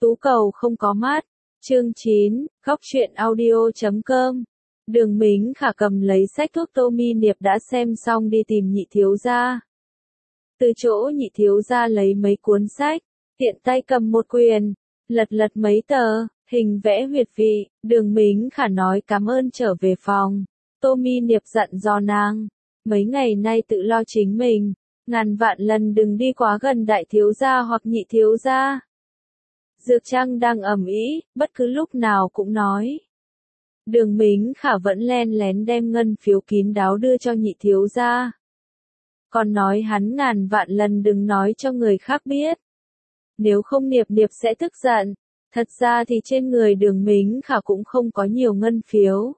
Tú cầu không có mắt. Chương 9, Góc truyện audio.com. Đường Mính Khả cầm lấy sách thuốc Tô Mi Niệp đã xem xong đi tìm nhị thiếu gia. Từ chỗ nhị thiếu gia lấy mấy cuốn sách, tiện tay cầm một quyển, lật mấy tờ, hình vẽ huyệt vị, Đường Mính Khả nói cảm ơn trở về phòng. Tô Mi Niệp dặn dò nàng, mấy ngày nay tự lo chính mình, ngàn vạn lần đừng đi quá gần đại thiếu gia hoặc nhị thiếu gia. Dược Trăng đang ầm ĩ, bất cứ lúc nào cũng nói. Đường Mính Khả vẫn len lén đem ngân phiếu kín đáo đưa cho nhị thiếu gia. Còn nói hắn ngàn vạn lần đừng nói cho người khác biết. Nếu không Niệp Niệp sẽ tức giận. Thật ra thì trên người Đường Mính Khả cũng không có nhiều ngân phiếu.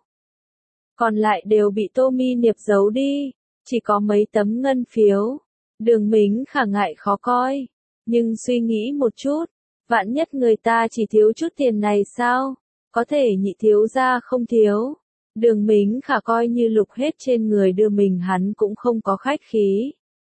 Còn lại đều bị Tô Mi Niệp giấu đi. Chỉ có mấy tấm ngân phiếu. Đường Mính Khả ngại khó coi. Nhưng suy nghĩ một chút. Vạn nhất người ta chỉ thiếu chút tiền này sao? Có thể nhị thiếu gia không thiếu. Đường Mính Khả coi như lục hết trên người đưa mình hắn cũng không có khách khí.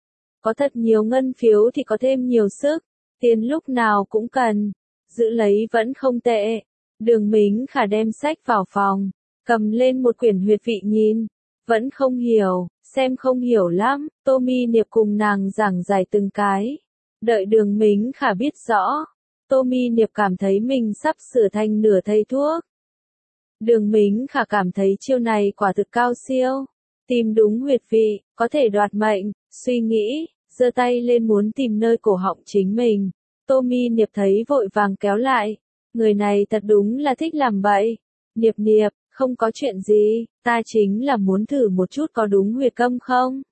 Có thật nhiều ngân phiếu thì có thêm nhiều sức. Tiền lúc nào cũng cần. Giữ lấy vẫn không tệ. Đường Mính Khả đem sách vào phòng. Cầm lên một quyển huyệt vị nhìn. Vẫn không hiểu, xem không hiểu lắm. Tô Mi Niệp cùng nàng giảng giải từng cái. Đợi Đường Mính Khả biết rõ. Tô Mi Niệp cảm thấy mình sắp sửa thành nửa thầy thuốc. Đường Mính Khả cảm thấy chiêu này quả thực cao siêu. Tìm đúng huyệt vị, có thể đoạt mệnh, suy nghĩ, giơ tay lên muốn tìm nơi cổ họng chính mình. Tô Mi Niệp thấy vội vàng kéo lại. Người này thật đúng là thích làm bậy. Niệp Niệp, không có chuyện gì, ta chính là muốn thử một chút có đúng huyệt câm không?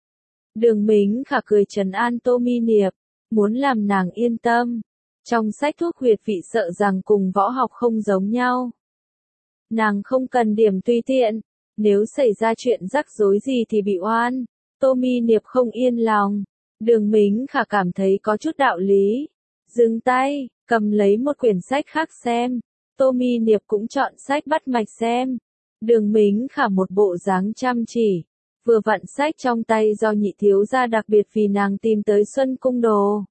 Đường Mính Khả cười trấn an Tô Mi Niệp, muốn làm nàng yên tâm. Trong sách thuốc huyệt vị sợ rằng cùng võ học không giống nhau. Nàng không cần điểm tùy tiện, nếu xảy ra chuyện rắc rối gì thì bị oan. Tô Mi Niệp không yên lòng. Đường Mính Khả cảm thấy có chút đạo lý. Dừng tay, cầm lấy một quyển sách khác xem. Tô Mi Niệp cũng chọn sách bắt mạch xem. Đường Mính Khả một bộ dáng chăm chỉ. Vừa vặn sách trong tay do nhị thiếu gia đặc biệt vì nàng tìm tới Xuân Cung Đồ.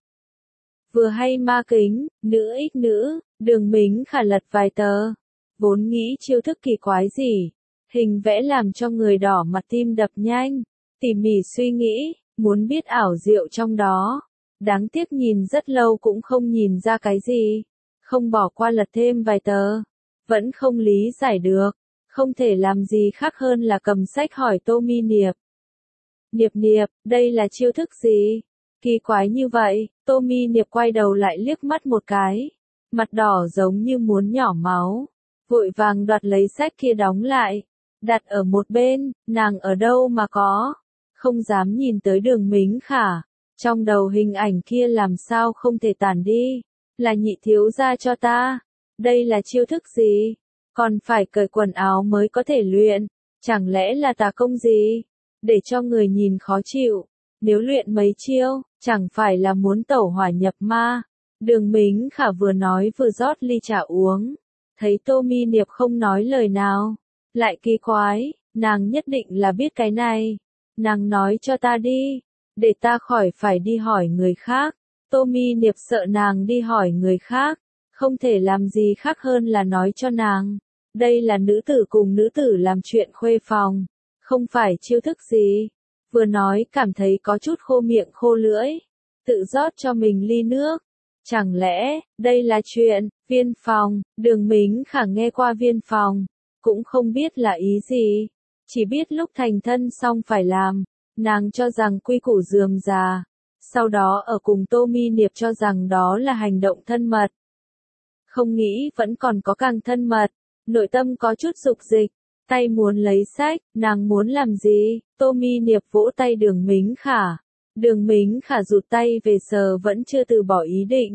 Vừa hay ma kính, nữ ích nữ, Đường Mính Khả lật vài tờ. Vốn nghĩ chiêu thức kỳ quái gì. Hình vẽ làm cho người đỏ mặt tim đập nhanh. Tỉ mỉ suy nghĩ, muốn biết ảo diệu trong đó. Đáng tiếc nhìn rất lâu cũng không nhìn ra cái gì. Không bỏ qua lật thêm vài tờ. Vẫn không lý giải được. Không thể làm gì khác hơn là cầm sách hỏi Tô Mi Niệp. Niệp Niệp, đây là chiêu thức gì? Kỳ quái như vậy. Tô Mi Niệp quay đầu lại liếc mắt một cái. Mặt đỏ giống như muốn nhỏ máu. Vội vàng đoạt lấy sách kia đóng lại. Đặt ở một bên, nàng ở đâu mà có. Không dám nhìn tới Đường Mính Khả. Trong đầu hình ảnh kia làm sao không thể tản đi. Là nhị thiếu gia cho ta. Đây là chiêu thức gì? Còn phải cởi quần áo mới có thể luyện. Chẳng lẽ là tà công gì? Để cho người nhìn khó chịu. Nếu luyện mấy chiêu, chẳng phải là muốn tẩu hỏa nhập ma. Đường Mính Khả vừa nói vừa rót ly trà uống. Thấy Tô Mi Niệp không nói lời nào. Lại kỳ quái, nàng nhất định là biết cái này. Nàng nói cho ta đi. Để ta khỏi phải đi hỏi người khác. Tô Mi Niệp sợ nàng đi hỏi người khác. Không thể làm gì khác hơn là nói cho nàng. Đây là nữ tử cùng nữ tử làm chuyện khuê phòng. Không phải chiêu thức gì. Vừa nói cảm thấy có chút khô miệng khô lưỡi. Tự rót cho mình ly nước. Chẳng lẽ, đây là chuyện, viên phòng, Đường Mính Khả nghe qua viên phòng. Cũng không biết là ý gì. Chỉ biết lúc thành thân xong phải làm. Nàng cho rằng quy củ rườm rà. Sau đó ở cùng Tô Mi Niệp cho rằng đó là hành động thân mật. Không nghĩ vẫn còn có càng thân mật. Nội tâm có chút dục dịch. Tay muốn lấy sách, nàng muốn làm gì? Tô Mi Niệp vỗ tay Đường Mính Khả. Đường Mính Khả rụt tay về sờ vẫn chưa từ bỏ ý định.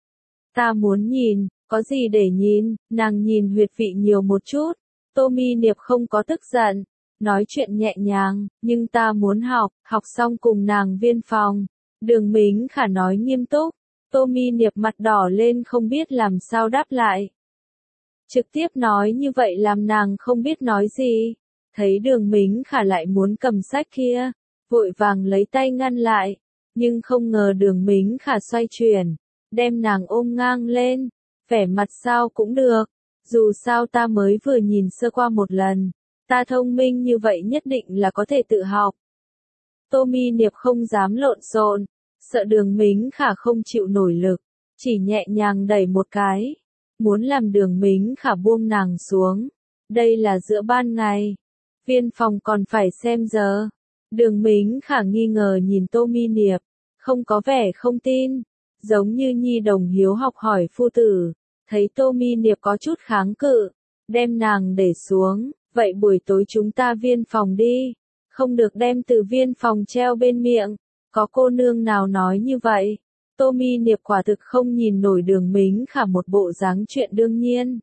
Ta muốn nhìn, có gì để nhìn? Nàng nhìn huyệt vị nhiều một chút. Tô Mi Niệp không có tức giận. Nói chuyện nhẹ nhàng, nhưng ta muốn học xong cùng nàng viên phòng. Đường Mính Khả nói nghiêm túc. Tô Mi Niệp mặt đỏ lên không biết làm sao đáp lại. Trực tiếp nói như vậy làm nàng không biết nói gì. Thấy Đường Mính Khả lại muốn cầm sách kia. Vội vàng lấy tay ngăn lại. Nhưng không ngờ Đường Mính Khả xoay chuyển. Đem nàng ôm ngang lên. vẻ mặt sao cũng được. Dù sao ta mới vừa nhìn sơ qua một lần. Ta thông minh như vậy nhất định là có thể tự học. Tommy Niệp không dám lộn xộn, sợ Đường Mính Khả không chịu nổi lực, chỉ nhẹ nhàng đẩy một cái, muốn làm Đường Mính Khả buông nàng xuống. Đây là giữa ban ngày, Viên Phòng còn phải xem giờ. Đường Mính Khả nghi ngờ nhìn Tommy Niệp, không có vẻ không tin, giống như nhi đồng hiếu học hỏi phu tử. Thấy Tommy Niệp có chút kháng cự, đem nàng để xuống, vậy buổi tối chúng ta Viên Phòng đi. Không được đem từ Viên Phòng treo bên miệng. Có cô nương nào nói như vậy? Tommy Niệp quả thực không nhìn nổi Đường Mính Khả một bộ dáng chuyện đương nhiên.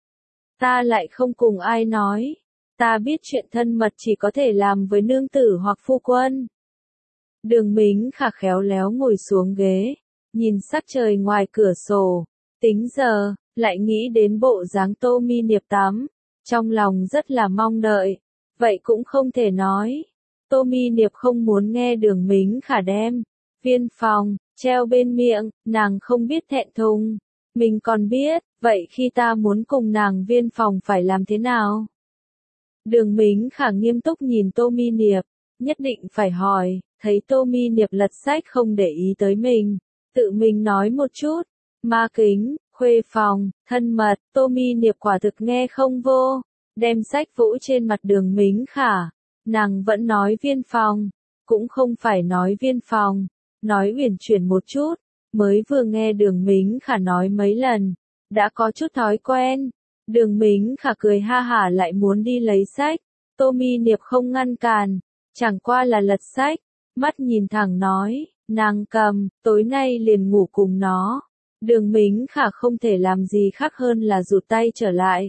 Ta lại không cùng ai nói. Ta biết chuyện thân mật chỉ có thể làm với nương tử hoặc phu quân. Đường Mính Khả khéo léo ngồi xuống ghế, nhìn sắc trời ngoài cửa sổ, tính giờ, lại nghĩ đến bộ dáng Tommy Niệp tắm, trong lòng rất là mong đợi, vậy cũng không thể nói. Tommy Niệp không muốn nghe Đường Mính Khả đem Viên Phòng treo bên miệng, nàng không biết thẹn thùng, mình còn biết, vậy khi ta muốn cùng nàng Viên Phòng phải làm thế nào? Đường Mính Khả nghiêm túc nhìn Tommy Niệp, nhất định phải hỏi, thấy Tommy Niệp lật sách không để ý tới mình, tự mình nói một chút, ma kính, khuê phòng, thân mật, Tommy Niệp quả thực nghe không vô, đem sách vũ trên mặt Đường Mính Khả, nàng vẫn nói Viên Phòng, cũng không phải nói Viên Phòng, nói uyển chuyển một chút, mới vừa nghe Đường Mính Khả nói mấy lần, đã có chút thói quen. Đường Mính Khả cười ha hả lại muốn đi lấy sách, Tommy Niệp không ngăn cản, chẳng qua là lật sách, mắt nhìn thẳng nói, nàng cầm, tối nay liền ngủ cùng nó. Đường Mính Khả không thể làm gì khác hơn là rụt tay trở lại.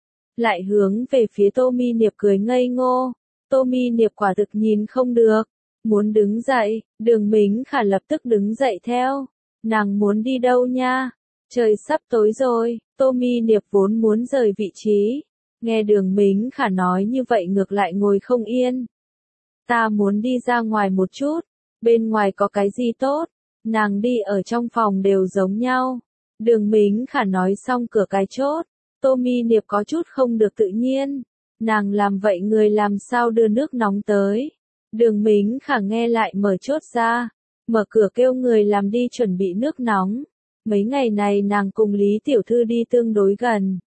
Lại hướng về phía Tommy Niệp cười ngây ngô, Tommy Niệp quả thực nhìn không được, muốn đứng dậy, Đường Mính Khả lập tức đứng dậy theo, nàng muốn đi đâu nha? Trời sắp tối rồi, Tommy Niệp vốn muốn rời vị trí, nghe Đường Mính Khả nói như vậy ngược lại ngồi không yên. Ta muốn đi ra ngoài một chút, bên ngoài có cái gì tốt, nàng đi ở trong phòng đều giống nhau. Đường Mính Khả nói xong cửa cái chốt, Tommy Niệp có chút không được tự nhiên, nàng làm vậy người làm sao đưa nước nóng tới. Đường Mính Khả nghe lại mở chốt ra, mở cửa kêu người làm đi chuẩn bị nước nóng. Mấy ngày này nàng cùng Lý Tiểu Thư đi tương đối gần.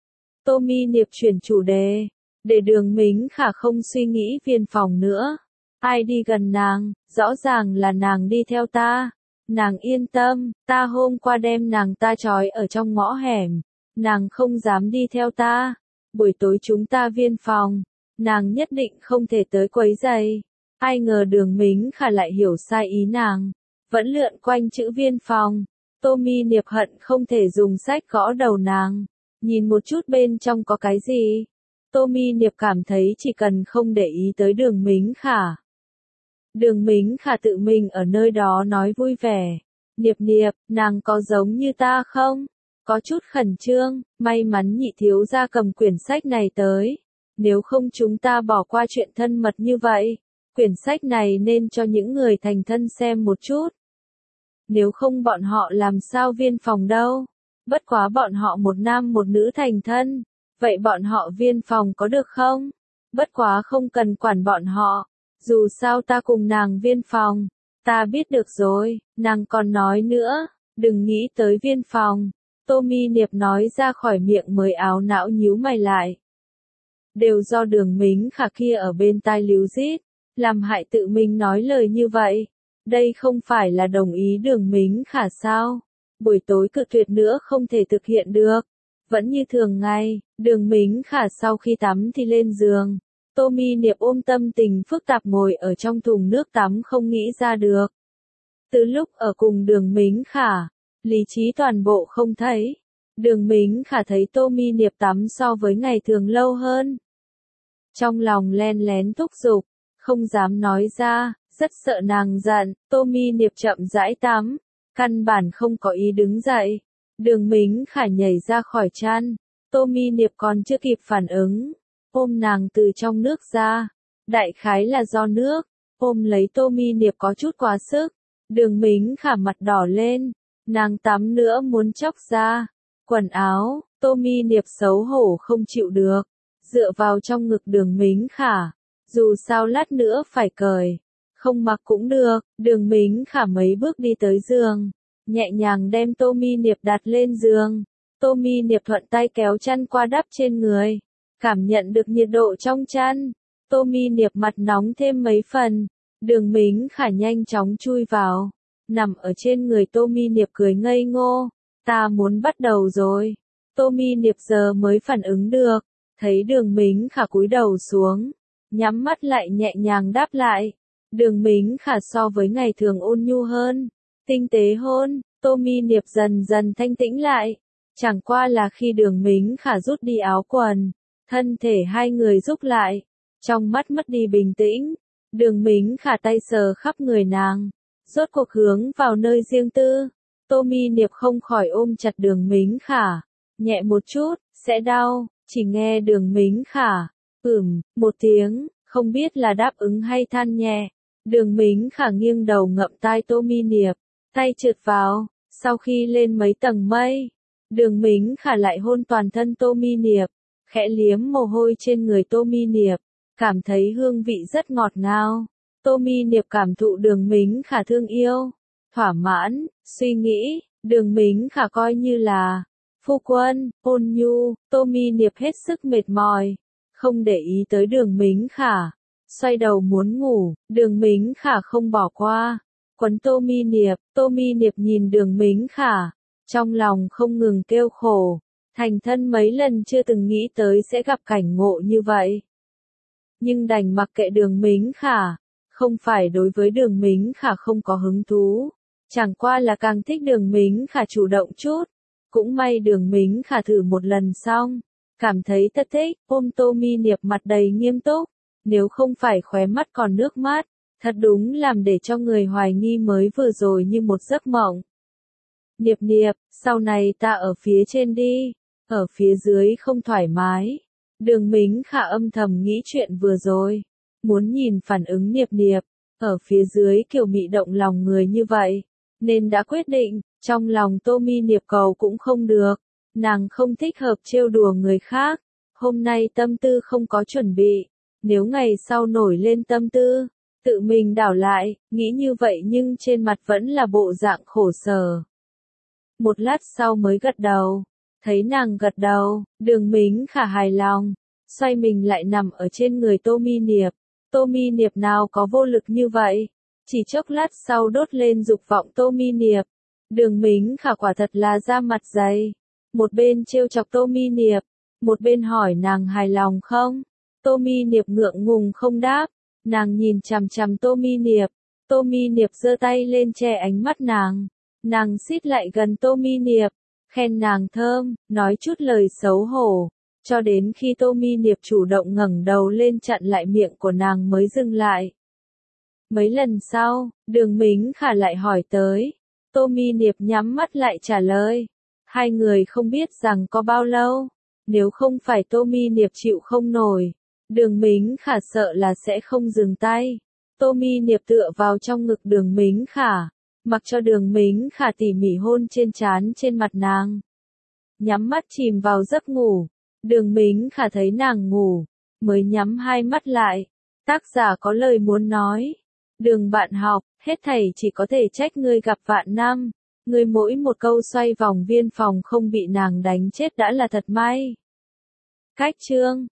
Tommy Niệp chuyển chủ đề, để Đường Mính Khả không suy nghĩ Viên Phòng nữa. Ai đi gần nàng, rõ ràng là nàng đi theo ta. Nàng yên tâm, ta hôm qua đem nàng ta trói ở trong ngõ hẻm. Nàng không dám đi theo ta. Buổi tối chúng ta Viên Phòng, nàng nhất định không thể tới quấy rầy. Ai ngờ Đường Mính Khả lại hiểu sai ý nàng, vẫn lượn quanh chữ Viên Phòng. Tommy Niệp hận không thể dùng sách gõ đầu nàng, nhìn một chút bên trong có cái gì. Tommy Niệp cảm thấy chỉ cần không để ý tới Đường Mính Khả. Đường Mính Khả tự mình ở nơi đó nói vui vẻ. Niệp Niệp, nàng có giống như ta không? Có chút khẩn trương, may mắn nhị thiếu gia cầm quyển sách này tới. Nếu không chúng ta bỏ qua chuyện thân mật như vậy. Quyển sách này nên cho những người thành thân xem một chút. Nếu không bọn họ làm sao Viên Phòng đâu. Bất quá bọn họ một nam một nữ thành thân. Vậy bọn họ Viên Phòng có được không? Bất quá không cần quản bọn họ. Dù sao ta cùng nàng Viên Phòng. Ta biết được rồi, nàng còn nói nữa. Đừng nghĩ tới Viên Phòng. Tommy Niệp nói ra khỏi miệng mới áo não nhíu mày lại. Đều do Đường Mính Khả kia ở bên tai líu rít, làm hại tự mình nói lời như vậy. Đây không phải là đồng ý Đường Mính Khả sao? Buổi tối cự tuyệt nữa không thể thực hiện được. Vẫn như thường ngày, Đường Mính Khả sau khi tắm thì lên giường. Tommy Niệp ôm tâm tình phức tạp ngồi ở trong thùng nước tắm không nghĩ ra được. Từ lúc ở cùng Đường Mính Khả, lý trí toàn bộ không thấy. Đường Mính Khả thấy Tommy Niệp tắm so với ngày thường lâu hơn. Trong lòng len lén thúc giục, không dám nói ra, rất sợ nàng giận. Tommy Niệp chậm rãi tắm, căn bản không có ý đứng dậy. Đường Mính Khả nhảy ra khỏi chăn, Tommy Niệp còn chưa kịp phản ứng, ôm nàng từ trong nước ra. Đại khái là do nước, ôm lấy Tommy Niệp có chút quá sức. Đường Mính Khả mặt đỏ lên, nàng tắm nữa muốn chóc ra, quần áo, Tô Mi Niệp xấu hổ không chịu được, dựa vào trong ngực Đường Mính Khả, dù sao lát nữa phải cởi, không mặc cũng được. Đường Mính Khả mấy bước đi tới giường, nhẹ nhàng đem Tô Mi Niệp đặt lên giường. Tô Mi Niệp thuận tay kéo chăn qua đắp trên người, cảm nhận được nhiệt độ trong chăn. Tô Mi Niệp mặt nóng thêm mấy phần. Đường Mính Khả nhanh chóng chui vào, nằm ở trên người Tô Mi Niệp cười ngây ngô. Ta muốn bắt đầu rồi. Tô Mi Niệp giờ mới phản ứng được, thấy Đường Mính Khả cúi đầu xuống, nhắm mắt lại nhẹ nhàng đáp lại. Đường Mính Khả so với ngày thường ôn nhu hơn, tinh tế hơn. Tô Mi Niệp dần dần thanh tĩnh lại. Chẳng qua là khi Đường Mính Khả rút đi áo quần, thân thể hai người rúc lại, trong mắt mất đi bình tĩnh. Đường Mính Khả tay sờ khắp người nàng, rốt cuộc hướng vào nơi riêng tư. Tô Mi Niệp không khỏi ôm chặt Đường Mính Khả, nhẹ một chút, sẽ đau. Chỉ nghe Đường Mính Khả, một tiếng, không biết là đáp ứng hay than nhẹ. Đường Mính Khả nghiêng đầu ngậm tai Tô Mi Niệp, tay trượt vào, sau khi lên mấy tầng mây, Đường Mính Khả lại hôn toàn thân Tô Mi Niệp, khẽ liếm mồ hôi trên người Tô Mi Niệp, cảm thấy hương vị rất ngọt ngào. Tô Mi Niệp cảm thụ Đường Mính Khả thương yêu, thỏa mãn, suy nghĩ, Đường Mính Khả coi như là phu quân, ôn nhu. Tô Mi Niệp hết sức mệt mỏi, không để ý tới Đường Mính Khả, xoay đầu muốn ngủ. Đường Mính Khả không bỏ qua, quấn Tô Mi Niệp. Tô Mi Niệp nhìn Đường Mính Khả, trong lòng không ngừng kêu khổ, thành thân mấy lần chưa từng nghĩ tới sẽ gặp cảnh ngộ như vậy. Nhưng đành mặc kệ Đường Mính Khả, không phải đối với Đường Mính Khả không có hứng thú, chẳng qua là càng thích Đường Mính Khả chủ động chút. Cũng may Đường Mính Khả thử một lần xong, cảm thấy thật thích, ôm Tô Mi Niệp mặt đầy nghiêm túc, nếu không phải khóe mắt còn nước mắt, thật đúng làm để cho người hoài nghi mới vừa rồi như một giấc mộng. Niệp Niệp, sau này ta ở phía trên đi, ở phía dưới không thoải mái. Đường Mính Khả âm thầm nghĩ chuyện vừa rồi, muốn nhìn phản ứng Niệp Niệp, ở phía dưới kiểu mị động lòng người như vậy, nên đã quyết định, trong lòng Tô Mi Niệp cầu cũng không được, nàng không thích hợp trêu đùa người khác, hôm nay tâm tư không có chuẩn bị, nếu ngày sau nổi lên tâm tư, tự mình đảo lại, nghĩ như vậy nhưng trên mặt vẫn là bộ dạng khổ sở. Một lát sau mới gật đầu, thấy nàng gật đầu, Đường Mính Khả hài lòng, xoay mình lại nằm ở trên người Tô Mi Niệp. Tô Mi Niệp nào có vô lực như vậy, chỉ chốc lát sau đốt lên dục vọng Tô Mi Niệp. Đường Mính Khả quả thật là da mặt dày, một bên trêu chọc Tô Mi Niệp, một bên hỏi nàng hài lòng không. Tô Mi Niệp ngượng ngùng không đáp, nàng nhìn chằm chằm Tô Mi Niệp. Tô Mi Niệp giơ tay lên che ánh mắt nàng, nàng xít lại gần Tô Mi Niệp, khen nàng thơm, nói chút lời xấu hổ, cho đến khi Tô Mi Niệp chủ động ngẩng đầu lên chặn lại miệng của nàng mới dừng lại. Mấy lần sau, Đường Mính Khả lại hỏi tới, Tô Mi Niệp nhắm mắt lại trả lời. Hai người không biết rằng có bao lâu, nếu không phải Tô Mi Niệp chịu không nổi, Đường Mính Khả sợ là sẽ không dừng tay. Tô Mi Niệp tựa vào trong ngực Đường Mính Khả, mặc cho Đường Mính Khả tỉ mỉ hôn trên trán trên mặt nàng. Nhắm mắt chìm vào giấc ngủ, Đường Mính Khả thấy nàng ngủ, mới nhắm hai mắt lại. Tác giả có lời muốn nói. Đường bạn học, hết thảy chỉ có thể trách ngươi gặp vạn năm. Ngươi mỗi một câu xoay vòng viên phòng không bị nàng đánh chết đã là thật may. Cách chương